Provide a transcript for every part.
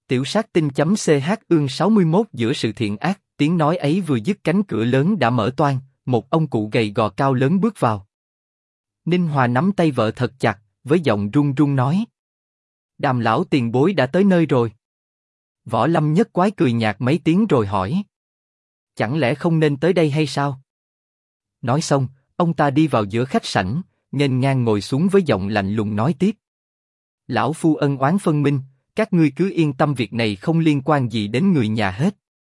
Tiểu sát tinh.ch ương 61 giữa sự thiện ác, tiếng nói ấy vừa dứt cánh cửa lớn đã mở toang, một ông cụ gầy gò cao lớn bước vào. Ninh Hòa nắm tay vợ thật chặt, với giọng run run nói. Đàm lão tiền bối đã tới nơi rồi. Võ Lâm Nhất Quái cười nhạt mấy tiếng rồi hỏi. Chẳng lẽ không nên tới đây hay sao? Nói xong, ông ta đi vào giữa khách sảnh, nghênh ngang ngồi xuống với giọng lạnh lùng nói tiếp. Lão phu ân oán phân minh, các ngươi cứ yên tâm, việc này không liên quan gì đến người nhà hết.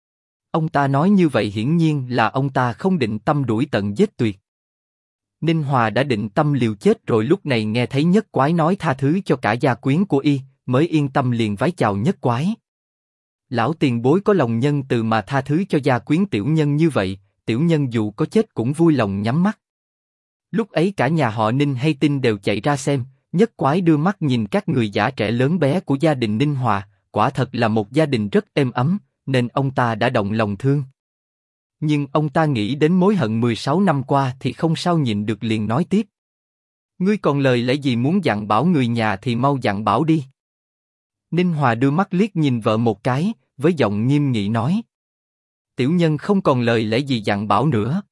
Ông ta nói như vậy hiển nhiên là ông ta không định tâm đuổi tận giết tuyệt. Ninh Hòa đã định tâm liều chết rồi, lúc này nghe thấy Nhất Quái nói tha thứ cho cả gia quyến của y, mới yên tâm liền vái chào Nhất Quái. Lão tiền bối có lòng nhân từ mà tha thứ cho gia quyến tiểu nhân như vậy, tiểu nhân dù có chết cũng vui lòng nhắm mắt. Lúc ấy cả nhà họ Ninh hay Tin đều chạy ra xem. Nhất Quái đưa mắt nhìn các người già trẻ lớn bé của gia đình Ninh Hòa, quả thật là một gia đình rất êm ấm, nên ông ta đã động lòng thương. Nhưng ông ta nghĩ đến mối hận 16 năm qua thì không sao nhịn được, liền nói tiếp. Ngươi còn lời lẽ gì muốn dặn bảo người nhà thì mau dặn bảo đi. Ninh Hòa đưa mắt liếc nhìn vợ một cái, với giọng nghiêm nghị nói. Tiểu nhân không còn lời lẽ gì dặn bảo nữa.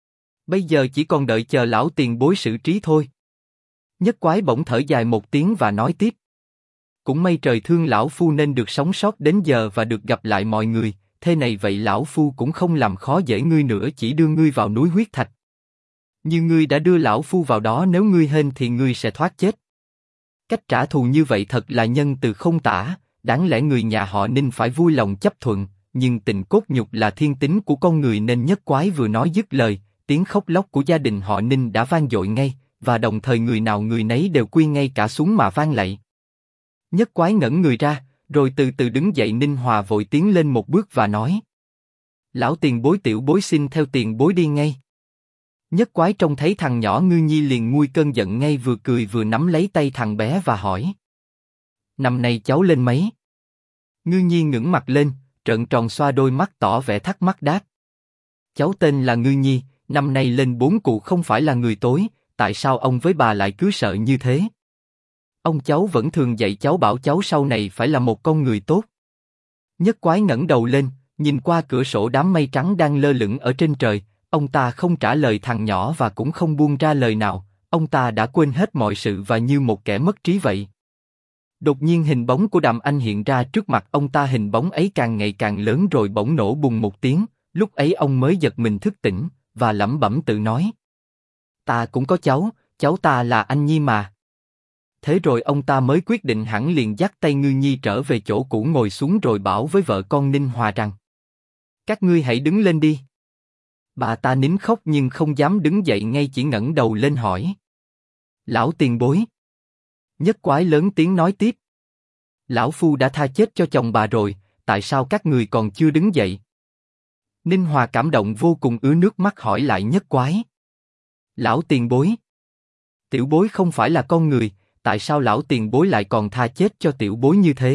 Bây giờ chỉ còn đợi chờ lão tiền bối xử trí thôi. Nhất Quái bỗng thở dài một tiếng và nói tiếp. Cũng may trời thương lão phu nên được sống sót đến giờ và được gặp lại mọi người, thế này vậy lão phu cũng không làm khó dễ ngươi nữa, chỉ đưa ngươi vào núi huyết thạch. Như ngươi đã đưa lão phu vào đó, nếu ngươi hên thì ngươi sẽ thoát chết. Cách trả thù như vậy thật là nhân từ không tả, đáng lẽ người nhà họ Ninh phải vui lòng chấp thuận, nhưng tình cốt nhục là thiên tính của con người nên Nhất Quái vừa nói dứt lời, tiếng khóc lóc của gia đình họ Ninh đã vang dội ngay, và đồng thời người nào người nấy đều quy ngay cả xuống mà vang lạy. Nhất Quái ngẩn người ra, rồi từ từ đứng dậy. Ninh Hòa vội tiến lên một bước và nói. Lão tiền bối, tiểu bối xin theo tiền bối đi ngay. Nhất Quái trông thấy thằng nhỏ Ngư Nhi liền nguôi cơn giận ngay, vừa cười vừa nắm lấy tay thằng bé và hỏi. Năm nay cháu lên mấy? Ngư Nhi ngẩng mặt lên, trợn tròn xoa đôi mắt tỏ vẻ thắc mắc đáp. Cháu tên là Ngư Nhi, năm nay lên 4, cụ không phải là người tối, tại sao ông với bà lại cứ sợ như thế? Ông cháu vẫn thường dạy cháu, bảo cháu sau này phải là một con người tốt. Nhất Quái ngẩng đầu lên, nhìn qua cửa sổ đám mây trắng đang lơ lửng ở trên trời, ông ta không trả lời thằng nhỏ và cũng không buông ra lời nào, ông ta đã quên hết mọi sự và như một kẻ mất trí vậy. Đột nhiên hình bóng của Đàm Anh hiện ra trước mặt ông ta, hình bóng ấy càng ngày càng lớn rồi bỗng nổ bùng một tiếng, lúc ấy ông mới giật mình thức tỉnh, và lẩm bẩm tự nói. Ta cũng có cháu ta là Anh Nhi mà. Thế rồi ông ta mới quyết định hẳn liền dắt tay Ngư Nhi trở về chỗ cũ ngồi xuống rồi bảo với vợ con Ninh Hòa rằng. Các ngươi hãy đứng lên đi. Bà ta nín khóc nhưng không dám đứng dậy ngay, chỉ ngẩng đầu lên hỏi. Lão tiền bối. Nhất Quái lớn tiếng nói tiếp. Lão phu đã tha chết cho chồng bà rồi, tại sao các người còn chưa đứng dậy? Ninh Hòa cảm động vô cùng, ứa nước mắt hỏi lại Nhất Quái. Lão tiền bối. Tiểu bối không phải là con người, tại sao lão tiền bối lại còn tha chết cho tiểu bối như thế?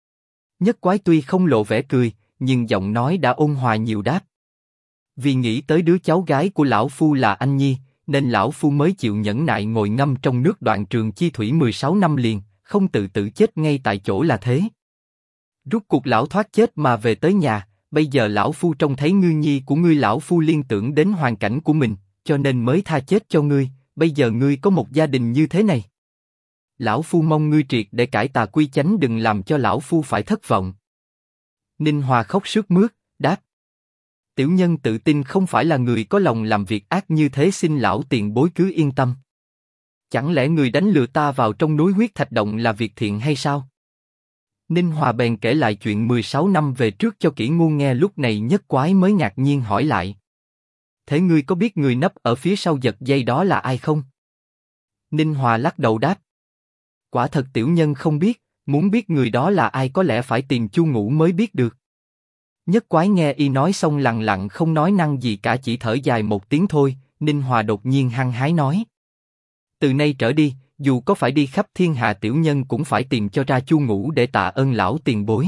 Nhất Quái tuy không lộ vẻ cười, nhưng giọng nói đã ôn hòa nhiều đáp. Vì nghĩ tới đứa cháu gái của lão phu là Anh Nhi, nên lão phu mới chịu nhẫn nại ngồi ngâm trong nước Đoạn Trường Chi Thủy 16 năm liền, không tự tử chết ngay tại chỗ là thế. Rút cuộc lão thoát chết mà về tới nhà, bây giờ lão phu trông thấy Ngư Nhi của ngươi, lão phu liên tưởng đến hoàn cảnh của mình, cho nên mới tha chết cho ngươi, bây giờ ngươi có một gia đình như thế này. Lão phu mong ngươi triệt để cải tà quy chánh, đừng làm cho lão phu phải thất vọng. Ninh Hòa khóc sướt mướt, đáp. Tiểu nhân tự tin không phải là người có lòng làm việc ác như thế, xin lão tiền bối cứ yên tâm. Chẳng lẽ người đánh lừa ta vào trong núi huyết thạch động là việc thiện hay sao? Ninh Hòa bèn kể lại chuyện 16 năm về trước cho Kỷ Ngu nghe, lúc này Nhất Quái mới ngạc nhiên hỏi lại. Thế ngươi có biết người nấp ở phía sau giật dây đó là ai không? Ninh Hòa lắc đầu đáp. Quả thật tiểu nhân không biết, muốn biết người đó là ai có lẽ phải tìm Chu Ngũ mới biết được. Nhất Quái nghe y nói xong lặng lặng không nói năng gì cả, chỉ thở dài một tiếng thôi. Ninh Hòa đột nhiên hăng hái nói. Từ nay trở đi, dù có phải đi khắp thiên hạ, tiểu nhân cũng phải tìm cho ra Chu Ngũ để tạ ơn lão tiền bối.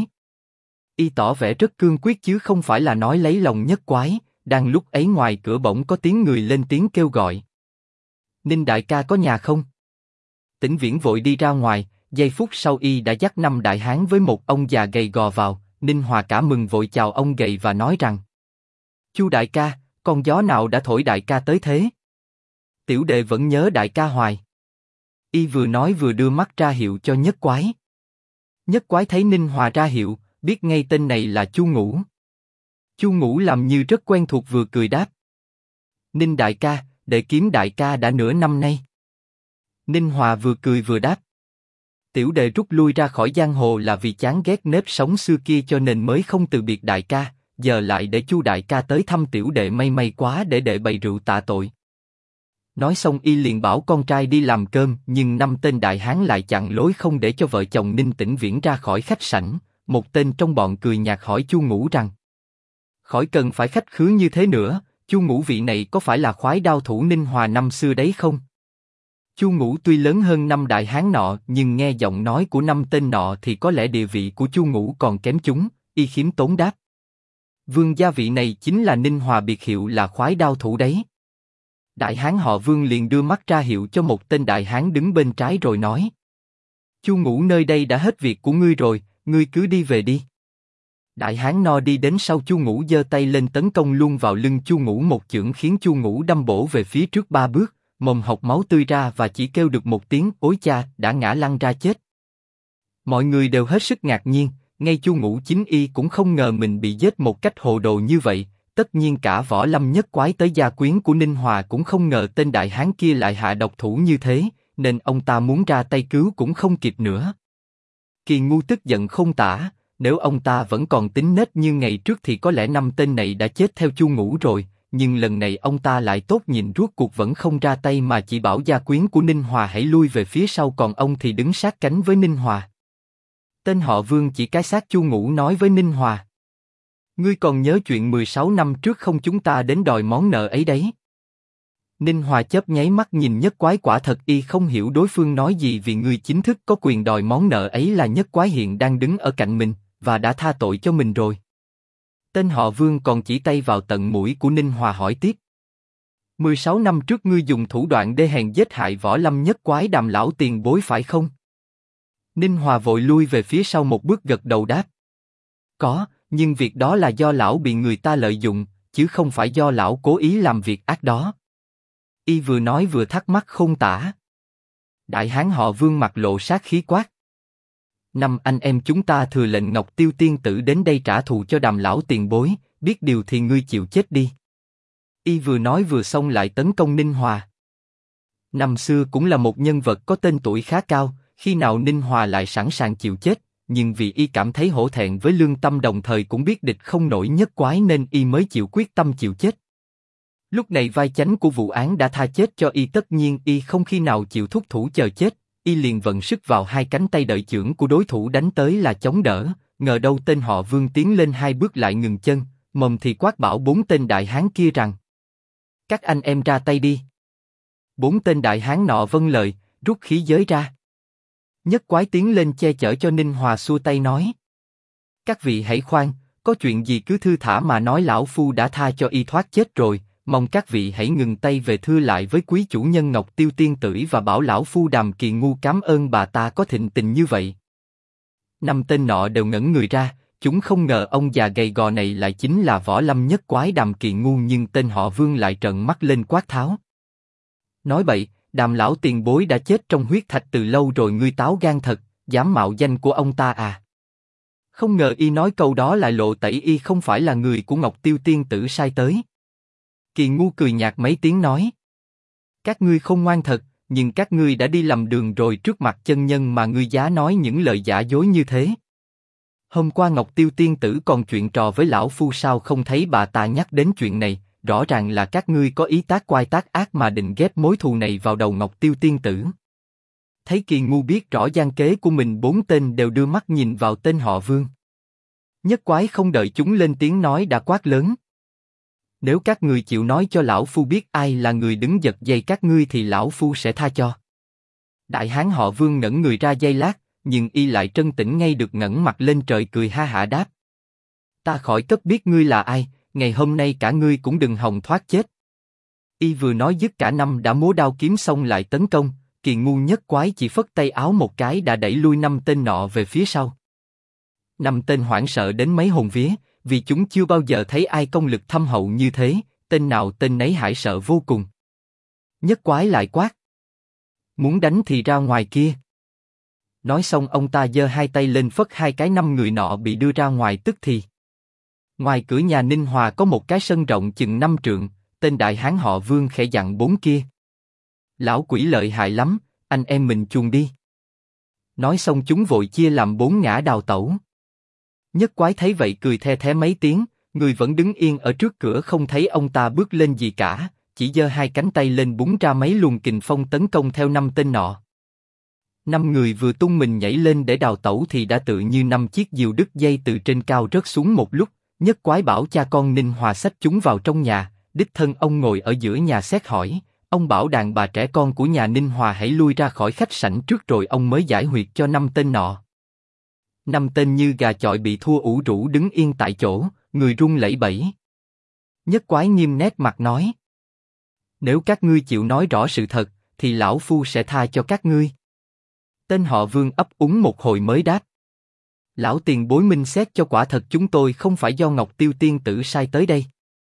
Y tỏ vẻ rất cương quyết chứ không phải là nói lấy lòng Nhất Quái. Đang lúc ấy ngoài cửa bỗng có tiếng người lên tiếng kêu gọi. Ninh đại ca có nhà không? Tĩnh Viễn vội đi ra ngoài, Giây phút sau y đã dắt 5 đại hán với một ông già gầy gò vào. Ninh Hòa cả mừng vội chào ông gầy và nói rằng: Chu đại ca, con gió nào đã thổi đại ca tới thế? Tiểu đệ vẫn nhớ đại ca hoài. Y vừa nói vừa đưa mắt ra hiệu cho Nhất Quái. Nhất Quái thấy Ninh Hòa ra hiệu, biết ngay tên này là Chu Ngũ. Chu Ngũ làm như rất quen thuộc vừa cười đáp: Ninh đại ca, đệ kiếm đại ca đã nửa năm nay. Ninh Hòa vừa cười vừa đáp: Tiểu đệ rút lui ra khỏi giang hồ là vì chán ghét nếp sống xưa kia cho nên mới không từ biệt đại ca, giờ lại để Chu đại ca tới thăm tiểu đệ may quá để đệ bày rượu tạ tội. Nói xong y liền bảo con trai đi làm cơm, nhưng 5 tên đại hán lại chặn lối không để cho vợ chồng Ninh Tĩnh Viễn ra khỏi khách sảnh. Một tên trong bọn cười nhạt hỏi Chu Ngũ rằng: Khỏi cần phải khách khứa như thế nữa, Chu Ngũ vị này có phải là khoái đao thủ Ninh Hòa năm xưa đấy không? Chu Ngũ tuy lớn hơn 5 đại hán nọ, nhưng nghe giọng nói của 5 tên nọ thì có lẽ địa vị của Chu Ngũ còn kém chúng, y khiêm tốn đáp: Vương gia vị này chính là Ninh Hòa biệt hiệu là khoái đao thủ đấy. Đại hán họ Vương liền đưa mắt ra hiệu cho một tên đại hán đứng bên trái rồi nói: Chu Ngũ nơi đây đã hết việc của ngươi rồi, ngươi cứ đi về đi. Đại hán no đi đến sau Chu Ngũ giơ tay lên tấn công luôn vào lưng Chu Ngũ một chưởng khiến Chu Ngũ đâm bổ về phía trước 3 bước, mồm hộc máu tươi ra và chỉ kêu được một tiếng ối cha đã ngã lăn ra chết. Mọi người đều hết sức ngạc nhiên, ngay Chu Ngũ chính y cũng không ngờ mình bị giết một cách hồ đồ như vậy. Tất nhiên cả Võ Lâm Nhất Quái tới gia quyến của Ninh Hòa cũng không ngờ tên đại hán kia lại hạ độc thủ như thế, nên ông ta muốn ra tay cứu cũng không kịp nữa. Kỳ Ngu tức giận không tả, nếu ông ta vẫn còn tính nết như ngày trước thì có lẽ 5 tên này đã chết theo Chu Ngũ rồi, nhưng lần này ông ta lại tốt nhìn rốt cuộc vẫn không ra tay mà chỉ bảo gia quyến của Ninh Hòa hãy lui về phía sau, còn ông thì đứng sát cánh với Ninh Hòa. Tên họ Vương chỉ cái xác Chu Ngũ nói với Ninh Hòa: Ngươi còn nhớ chuyện 16 năm trước không, chúng ta đến đòi món nợ ấy đấy. Ninh Hòa chớp nháy mắt nhìn Nhất Quái, quả thật y không hiểu đối phương nói gì, vì người chính thức có quyền đòi món nợ ấy là Nhất Quái hiện đang đứng ở cạnh mình, và đã tha tội cho mình rồi. Tên họ Vương còn chỉ tay vào tận mũi của Ninh Hòa hỏi tiếp: 16 năm trước ngươi dùng thủ đoạn đê hèn giết hại Võ Lâm Nhất Quái Đàm lão tiền bối phải không? Ninh Hòa vội lui về phía sau một bước gật đầu đáp: Có, nhưng việc đó là do lão bị người ta lợi dụng, chứ không phải do lão cố ý làm việc ác đó. Y vừa nói vừa thắc mắc không tả. Đại hán họ Vương mặt lộ sát khí quát: 5 anh em chúng ta thừa lệnh Ngọc Tiêu tiên tử đến đây trả thù cho Đàm lão tiền bối, biết điều thì ngươi chịu chết đi. Y vừa nói vừa xông lại tấn công Ninh Hòa. Năm xưa cũng là một nhân vật có tên tuổi khá cao, khi nào Ninh Hòa lại sẵn sàng chịu chết, nhưng vì y cảm thấy hổ thẹn với lương tâm, đồng thời cũng biết địch không nổi Nhất Quái nên y mới chịu quyết tâm chịu chết. Lúc này vai chánh của vụ án đã tha chết cho y, tất nhiên y không khi nào chịu thúc thủ chờ chết, y liền vận sức vào hai cánh tay đợi chưởng của đối thủ đánh tới là chống đỡ, ngờ đâu tên họ Vương tiến lên 2 bước lại ngừng chân, mồm thì quát bảo 4 tên đại hán kia rằng: Các anh em ra tay đi. 4 tên đại hán nọ vâng lời, rút khí giới ra. Nhất Quái tiến lên che chở cho Ninh Hòa, xua tay nói: Các vị hãy khoan, có chuyện gì cứ thư thả mà nói, lão phu đã tha cho y thoát chết rồi, mong các vị hãy ngừng tay về thưa lại với quý chủ nhân Ngọc Tiêu tiên tử và bảo lão phu Đàm Kỳ Ngu cảm ơn bà ta có thịnh tình như vậy. 5 tên nọ đều ngẩn người ra, chúng không ngờ ông già gầy gò này lại chính là Võ Lâm Nhất Quái Đàm Kỳ Ngu, nhưng tên họ Vương lại trợn mắt lên quát tháo: Nói bậy, Đàm lão tiền bối đã chết trong huyết thạch từ lâu rồi, ngươi táo gan thật, dám mạo danh của ông ta à? Không ngờ y nói câu đó lại lộ tẩy y không phải là người của Ngọc Tiêu tiên tử sai tới. Kỳ Ngu cười nhạt mấy tiếng nói: Các ngươi không ngoan thật, nhưng các ngươi đã đi lầm đường rồi, trước mặt chân nhân mà ngươi dám nói những lời giả dối như thế. Hôm qua Ngọc Tiêu tiên tử còn chuyện trò với lão phu, sao không thấy bà ta nhắc đến chuyện này? Rõ ràng là các ngươi có ý tác quai tác ác mà định ghép mối thù này vào đầu Ngọc Tiêu tiên tử. Thấy Kỳ Ngu biết rõ gian kế của mình, 4 tên đều đưa mắt nhìn vào tên họ Vương. Nhất Quái không đợi chúng lên tiếng nói đã quát lớn: Nếu các ngươi chịu nói cho lão phu biết ai là người đứng giật dây các ngươi thì lão phu sẽ tha cho. Đại hán họ Vương ngẩn người ra giây lát, nhưng y lại trấn tĩnh ngay được, ngẩng mặt lên trời cười ha hả đáp: Ta khỏi cất biết ngươi là ai, ngày hôm nay cả ngươi cũng đừng hòng thoát chết. Y vừa nói dứt, cả 5 đã múa đao kiếm xông lại tấn công, Kỳ ngu nhất quái chỉ phất tay áo một cái đã đẩy lui 5 tên nọ về phía sau. 5 tên hoảng sợ đến mấy hồn vía, vì chúng chưa bao giờ thấy ai công lực thâm hậu như thế, tên nào tên nấy hãi sợ vô cùng. Nhất quái lại quát: muốn đánh thì ra ngoài kia. Nói xong ông ta giơ hai tay lên phất hai cái, 5 người nọ bị đưa ra ngoài tức thì. Ngoài cửa nhà Ninh Hòa có một cái sân rộng chừng 5 trượng, tên đại hán họ Vương khẽ dặn 4 kia: lão quỷ lợi hại lắm, anh em mình chuồn đi. Nói xong chúng vội chia làm 4 ngã đào tẩu. Nhất quái thấy vậy cười the thé mấy tiếng, người vẫn đứng yên ở trước cửa không thấy ông ta bước lên gì cả, chỉ giơ hai cánh tay lên búng ra mấy luồng kình phong tấn công theo 5 tên nọ. 5 người vừa tung mình nhảy lên để đào tẩu thì đã tự như 5 chiếc diều đứt dây từ trên cao rớt xuống một lúc. Nhất quái bảo cha con Ninh Hòa xách chúng vào trong nhà, đích thân ông ngồi ở giữa nhà xét hỏi. Ông bảo đàn bà trẻ con của nhà Ninh Hòa hãy lui ra khỏi khách sảnh trước rồi ông mới giải huyệt cho 5 tên nọ. 5 tên như gà chọi bị thua ủ rũ đứng yên tại chỗ, người run lẩy bẩy. Nhất quái nghiêm nét mặt nói: nếu các ngươi chịu nói rõ sự thật, thì lão phu sẽ tha cho các ngươi. Tên họ Vương ấp úng một hồi mới đáp: lão tiền bối minh xét cho, quả thật chúng tôi không phải do Ngọc Tiêu tiên tử sai tới đây.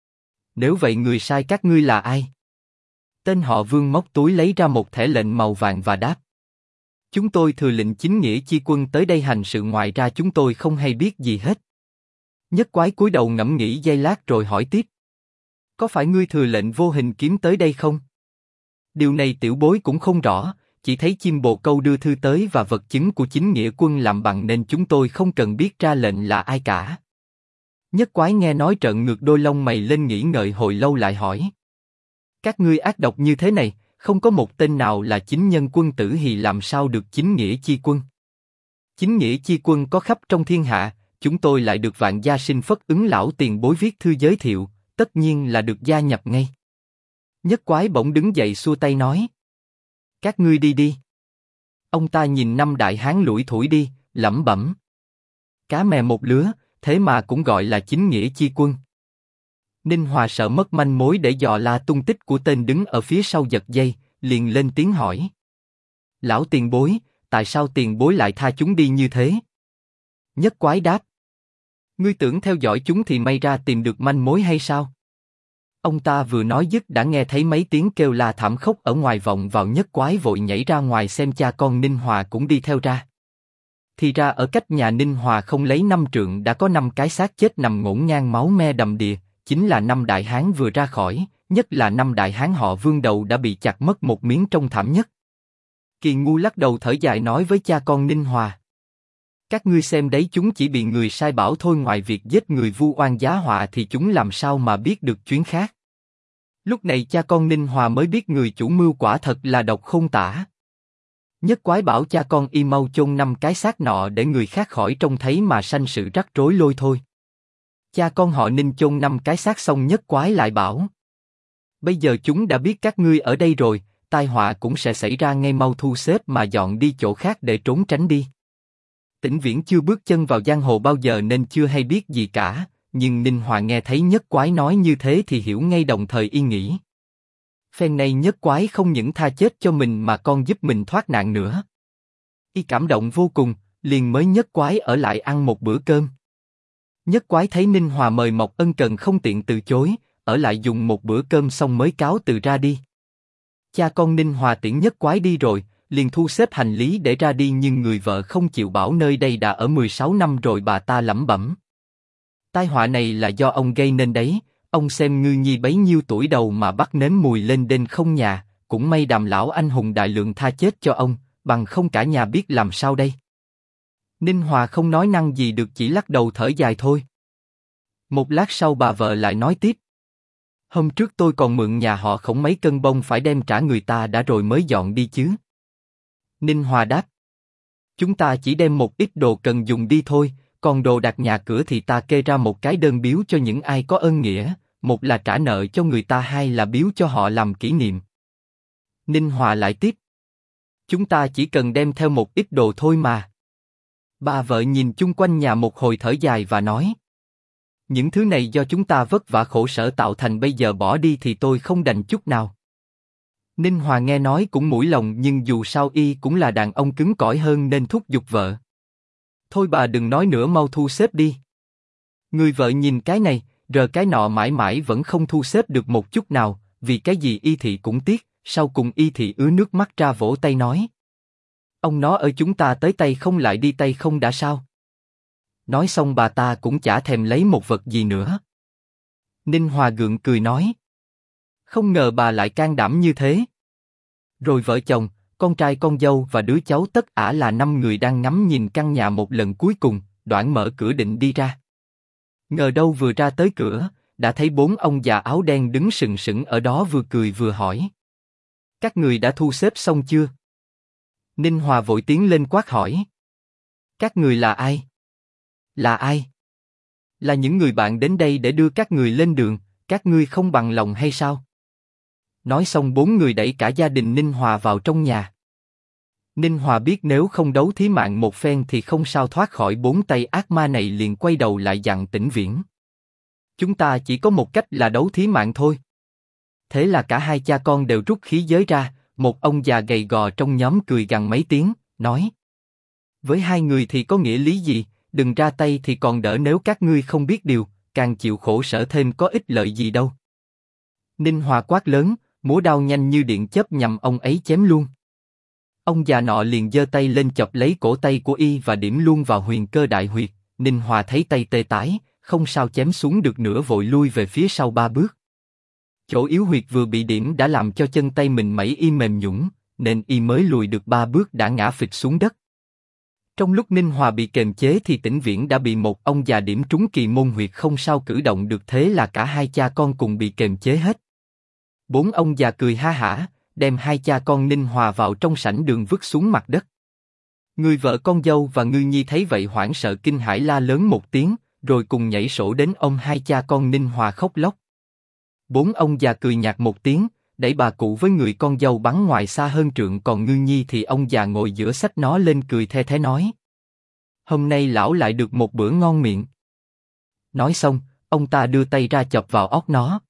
Nếu vậy người sai các ngươi là ai? Tên họ Vương móc túi lấy ra một thẻ lệnh màu vàng và đáp: chúng tôi thừa lệnh chính nghĩa chi quân tới đây hành sự, ngoài ra chúng tôi không hay biết gì hết. Nhất quái cúi đầu ngẫm nghĩ giây lát rồi hỏi tiếp: có phải ngươi thừa lệnh vô hình kiếm tới đây không? Điều này tiểu bối cũng không rõ, chỉ thấy chim bồ câu đưa thư tới và vật chứng của chính nghĩa quân làm bằng nên chúng tôi không cần biết ra lệnh là ai cả. Nhất quái nghe nói trợn ngược đôi lông mày lên, nghĩ ngợi hồi lâu lại hỏi: các ngươi ác độc như thế này, không có một tên nào là chính nhân quân tử thì làm sao được chính nghĩa chi quân? Chính nghĩa chi quân có khắp trong thiên hạ, chúng tôi lại được Vạn Gia Sinh Phất Ứng lão tiền bối viết thư giới thiệu, tất nhiên là được gia nhập ngay. Nhất quái bỗng đứng dậy xua tay nói: các ngươi đi đi. Ông ta nhìn 5 đại hán lủi thủi đi, lẩm bẩm: cá mè một lứa, thế mà cũng gọi là chính nghĩa chi quân. Ninh Hòa sợ mất manh mối để dò la tung tích của tên đứng ở phía sau giật dây, liền lên tiếng hỏi: lão tiền bối, tại sao tiền bối lại tha chúng đi như thế? Nhất quái đáp: ngươi tưởng theo dõi chúng thì may ra tìm được manh mối hay sao? Ông ta vừa nói dứt đã nghe thấy mấy tiếng kêu la thảm khốc ở ngoài vọng vào. Nhất quái vội nhảy ra ngoài xem, cha con Ninh Hòa cũng đi theo ra. Thì ra ở cách nhà Ninh Hòa không lấy 5 trượng đã có 5 cái xác chết nằm ngổn ngang, máu me đầm đìa, chính là 5 đại hán vừa ra khỏi, nhất là 5 đại hán họ Vương đầu đã bị chặt mất một miếng trông thảm nhất. Kỳ ngu lắc đầu thở dài nói với cha con Ninh Hòa: các ngươi xem đấy, chúng chỉ bị người sai bảo thôi, ngoài việc giết người vu oan giá họa thì chúng làm sao mà biết được chuyến khác. Lúc này cha con Ninh Hòa mới biết người chủ mưu quả thật là độc không tả. Nhất quái bảo cha con y mau chôn 5 cái xác nọ để người khác khỏi trông thấy mà sanh sự rắc rối lôi thôi. Cha con họ Ninh chôn 5 cái xác xong, nhất quái lại bảo: bây giờ chúng đã biết các ngươi ở đây rồi, tai họa cũng sẽ xảy ra ngay, mau thu xếp mà dọn đi chỗ khác để trốn tránh đi. Tĩnh Viễn chưa bước chân vào giang hồ bao giờ nên chưa hay biết gì cả, nhưng Ninh Hòa nghe thấy nhất quái nói như thế thì hiểu ngay, đồng thời y nghĩ: phen này nhất quái không những tha chết cho mình mà còn giúp mình thoát nạn nữa. Y cảm động vô cùng, liền mới nhất quái ở lại ăn một bữa cơm. Nhất quái thấy Ninh Hòa mời mọc ân cần không tiện từ chối, ở lại dùng một bữa cơm xong mới cáo từ ra đi. Cha con Ninh Hòa tiễn nhất quái đi rồi, liền thu xếp hành lý để ra đi, nhưng người vợ không chịu, bảo nơi đây đã ở 16 năm rồi. Bà ta lẩm bẩm: tai họa này là do ông gây nên đấy, ông xem Ngư Nhi bấy nhiêu tuổi đầu mà bắt nếm mùi lên đên không nhà, cũng may Đàm lão anh hùng đại lượng tha chết cho ông, bằng không cả nhà biết làm sao đây. Ninh Hòa không nói năng gì được, chỉ lắc đầu thở dài thôi. Một lát sau bà vợ lại nói tiếp: hôm trước tôi còn mượn nhà họ Khổng mấy cân bông phải đem trả người ta đã rồi mới dọn đi chứ. Ninh Hòa đáp: chúng ta chỉ đem một ít đồ cần dùng đi thôi, còn đồ đạc nhà cửa thì ta kê ra một cái đơn biếu cho những ai có ơn nghĩa, một là trả nợ cho người ta, hai là biếu cho họ làm kỷ niệm. Ninh Hòa lại tiếp: chúng ta chỉ cần đem theo một ít đồ thôi mà. Bà vợ nhìn chung quanh nhà một hồi thở dài và nói: những thứ này do chúng ta vất vả khổ sở tạo thành, bây giờ bỏ đi thì tôi không đành chút nào. Ninh Hòa nghe nói cũng mũi lòng nhưng dù sao y cũng là đàn ông cứng cỏi hơn nên thúc giục vợ. Thôi bà đừng nói nữa, mau thu xếp đi. Người vợ nhìn cái này, rờ cái nọ mãi mãi vẫn không thu xếp được một chút nào, vì cái gì y thị cũng tiếc, sau cùng y thị ứa nước mắt ra vỗ tay nói. Ông nó ở chúng ta tới tay không lại đi tay không đã sao? Nói xong bà ta cũng chả thèm lấy một vật gì nữa. Ninh Hòa gượng cười nói. Không ngờ bà lại can đảm như thế. Rồi vợ chồng, con trai con dâu và đứa cháu tất ả là 5 người đang ngắm nhìn căn nhà một lần cuối cùng, Đoản mở cửa định đi ra. Ngờ đâu vừa ra tới cửa, đã thấy 4 ông già áo đen đứng sừng sững ở đó vừa cười vừa hỏi. Các người đã thu xếp xong chưa? Ninh Hòa vội tiến lên quát hỏi. Các người là ai? Là ai? Là những người bạn đến đây để đưa các người lên đường, các ngươi không bằng lòng hay sao? Nói xong 4 người đẩy cả gia đình Ninh Hòa vào trong nhà. Ninh Hòa biết nếu không đấu thí mạng một phen thì không sao thoát khỏi 4 tay ác ma này, liền quay đầu lại dặn Tĩnh Viễn. Chúng ta chỉ có một cách là đấu thí mạng thôi. Thế là cả hai cha con đều rút khí giới ra, một ông già gầy gò trong nhóm cười gằn mấy tiếng, nói. Với hai người thì có nghĩa lý gì, đừng ra tay thì còn đỡ, nếu các ngươi không biết điều, càng chịu khổ sở thêm có ích lợi gì đâu. Ninh Hòa quát lớn, múa đao nhanh như điện chớp nhằm ông ấy chém luôn. Ông già nọ liền giơ tay lên chọc lấy cổ tay của y và điểm luôn vào huyền cơ đại huyệt. Ninh Hòa thấy tay tê tái, không sao chém xuống được nữa, vội lui về phía sau 3 bước. Chỗ yếu huyệt vừa bị điểm đã làm cho chân tay mình mẩy y mềm nhũn, nên y mới lùi được 3 bước đã ngã phịch xuống đất. Trong lúc Ninh Hòa bị kềm chế thì Tĩnh Viễn đã bị một ông già điểm trúng kỳ môn huyệt, không sao cử động được, thế là cả hai cha con cùng bị kềm chế hết. 4 ông già cười ha hả, đem hai cha con Ninh Hòa vào trong sảnh đường vứt xuống mặt đất. Người vợ con dâu và Ngư Nhi thấy vậy hoảng sợ kinh hãi la lớn một tiếng, rồi cùng nhảy sổ đến ôm hai cha con Ninh Hòa khóc lóc. 4 ông già cười nhạt một tiếng, đẩy bà cụ với người con dâu bắn ngoài xa hơn trượng, còn Ngư Nhi thì ông già ngồi giữa xách nó lên cười the thé nói. Hôm nay lão lại được một bữa ngon miệng. Nói xong, ông ta đưa tay ra chọc vào óc nó.